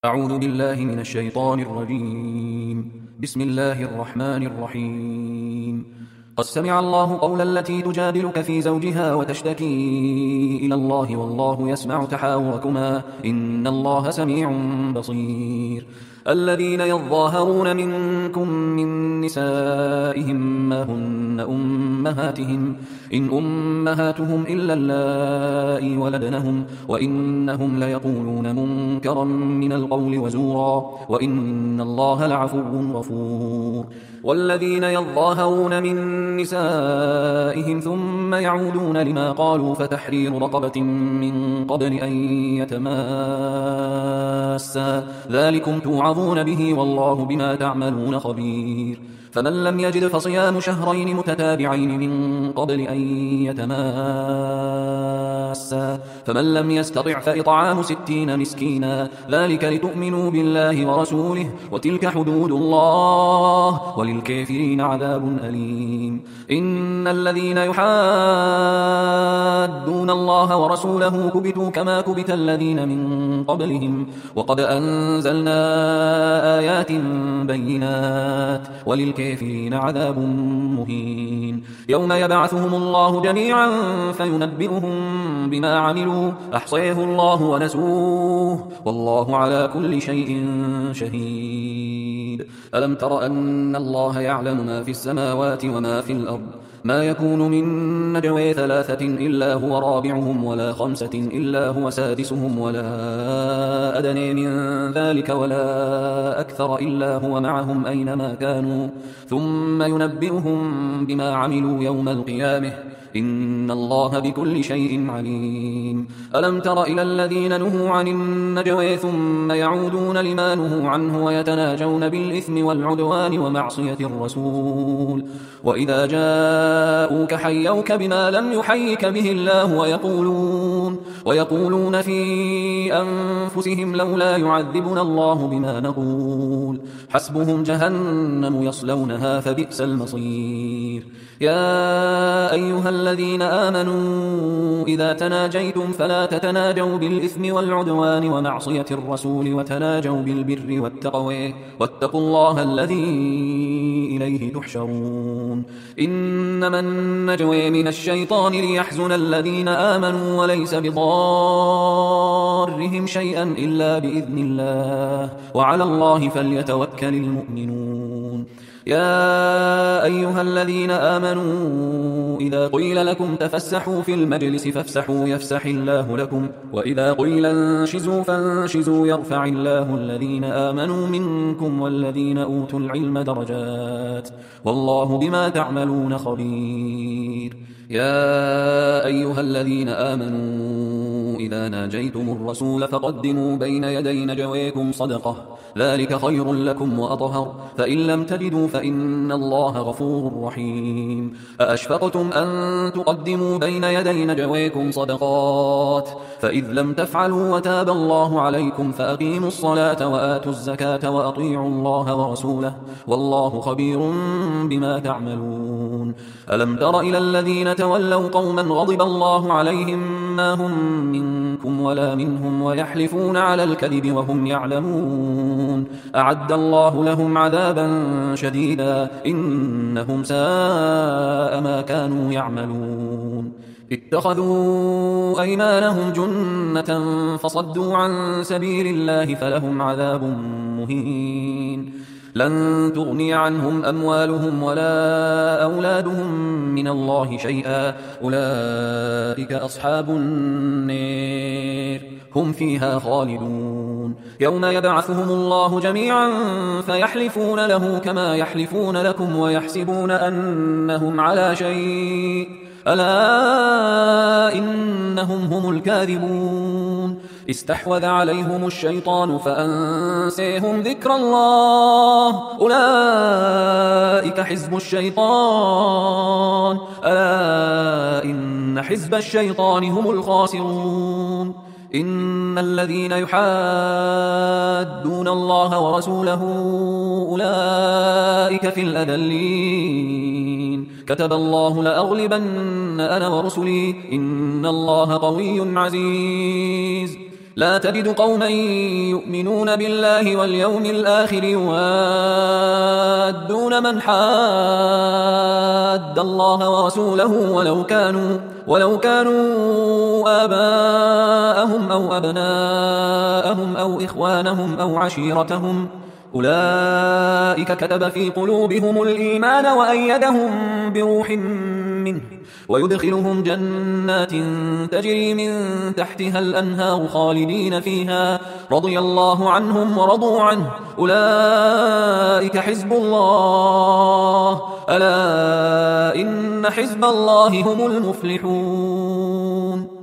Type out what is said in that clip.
أعوذ بالله من الشيطان الرجيم. بسم الله الرحمن الرحيم. قد سمع الله قول التي تجادلك في زوجها وتشتكي إلى الله والله يسمع تحاوركما إن الله سميع بصير. الذين يظاهرون منكم من نسائهم ما هن أمهاتهم إن أمهاتهم إلا اللائي ولدنهم وإنهم ليقولون منكرا من القول وزورا وإن الله لعفو غفور. والذين يظاهرون من نسائهم ثم يعودون لما قالوا فتحرير رقبة من قبل أن يتماسا ذلكم توعظون به والله بما تعملون خبير. فمن لم يجد فصيام شهرين متتابعين من قبل أن يتماسا فمن لم يستطع فإطعام 60 مسكينا ذلك لتؤمنوا بالله ورسوله وتلك حدود الله وللكافرين عذاب أليم. إن الذين يحادون الله ورسوله كبتوا كما كبت الذين من قبلهم وقد أنزلنا آيات بينات وللكافرين عذاب مهين. يوم يبعثهم الله جميعا فينبئهم بما عملوا أحصيه الله ونسوه والله على كل شيء شهيد. ألم تر أن الله يعلم ما في السماوات وما في الأرض ما يكون من نجوى 3 إلا هو رابعهم ولا 5 إلا هو سادسهم ولا أدنى من ذلك ولا أكثر إلا هو معهم أينما كانوا ثم ينبئهم بما عملوا يوم القيامة إن الله بكل شيء عليم. ألم تر إلى الذين نهوا عن النجوى ثم يعودون لما نهوا عنه ويتناجون بالإثم والعدوان ومعصية الرسول وإذا جاءوك حيوك بما لم يحيك به الله ويقولون في أنفسهم لولا يعذبنا الله بما نقول حسبهم جهنم يصلونها فبئس المصير. يا أيها الذين آمنوا إذا تناجيتم فلا تتناجوا بالإثم والعدوان ومعصية الرسول وتناجوا بالبر والتقوى واتقوا الله الذي إليه تحشرون. إنما النجوى من الشيطان ليحزن الذين آمنوا وليس بضارهم شيئا إلا بإذن الله وعلى الله فليتوكل المؤمنون. يا أيها الذين آمنوا إذا قيل لكم تفسحوا في المجلس فافسحوا يفسح الله لكم وإذا قيل انشزوا فانشزوا يرفع الله الذين آمنوا منكم والذين أوتوا العلم درجات والله بما تعملون خبير. يا أيها الذين آمنوا إذا ناجيتم الرسول فقدموا بين يدي نجويكم صدقة ذلك خير لكم وأطهر فإن لم تجدوا فإن الله غفور رحيم. أأشفقتم أن تقدموا بين يدي نجويكم صدقات فإذ لم تفعلوا وتاب الله عليكم فأقيموا الصلاة وآتوا الزكاة وأطيعوا الله ورسوله والله خبير بما تعملون. ألم تر إلى الذين تولوا قوما غضب الله عليهم ما هم منكم ولا منهم ويحلفون على الكذب وهم يعلمون أعد الله لهم عذابا شديدا إنهم ساء ما كانوا يعملون. اتخذوا أيمانهم جنة فصدوا عن سبيل الله فلهم عذاب مهين. لن تغني عنهم أموالهم ولا أولادهم من الله شيئا أولئك أصحاب النار هم فيها خالدون. يوم يبعثهم الله جميعا فيحلفون له كما يحلفون لكم ويحسبون أنهم على شيء ألا إنهم هم الكاذبون. استحوذ عليهم الشيطان فأنسيهم ذكر الله أولئك حزب الشيطان ألا إن حزب الشيطان هم الخاسرون. إن الذين يحادون الله ورسوله أولئك في الأذلين كتب الله لأغلبن أنا ورسلي إن الله قوي عزيز. لا تجد قوما يؤمنون بالله واليوم الآخر يوادون من حاد الله ورسوله ولو كانوا آباءهم أو أبناءهم أو إخوانهم أو عشيرتهم أولئك كتب في قلوبهم الإيمان وأيدهم بروح منه ويدخلهم جنات تجري من تحتها الأنهار خالدين فيها رضي الله عنهم ورضوا عنه أولئك حزب الله ألا إن حزب الله هم المفلحون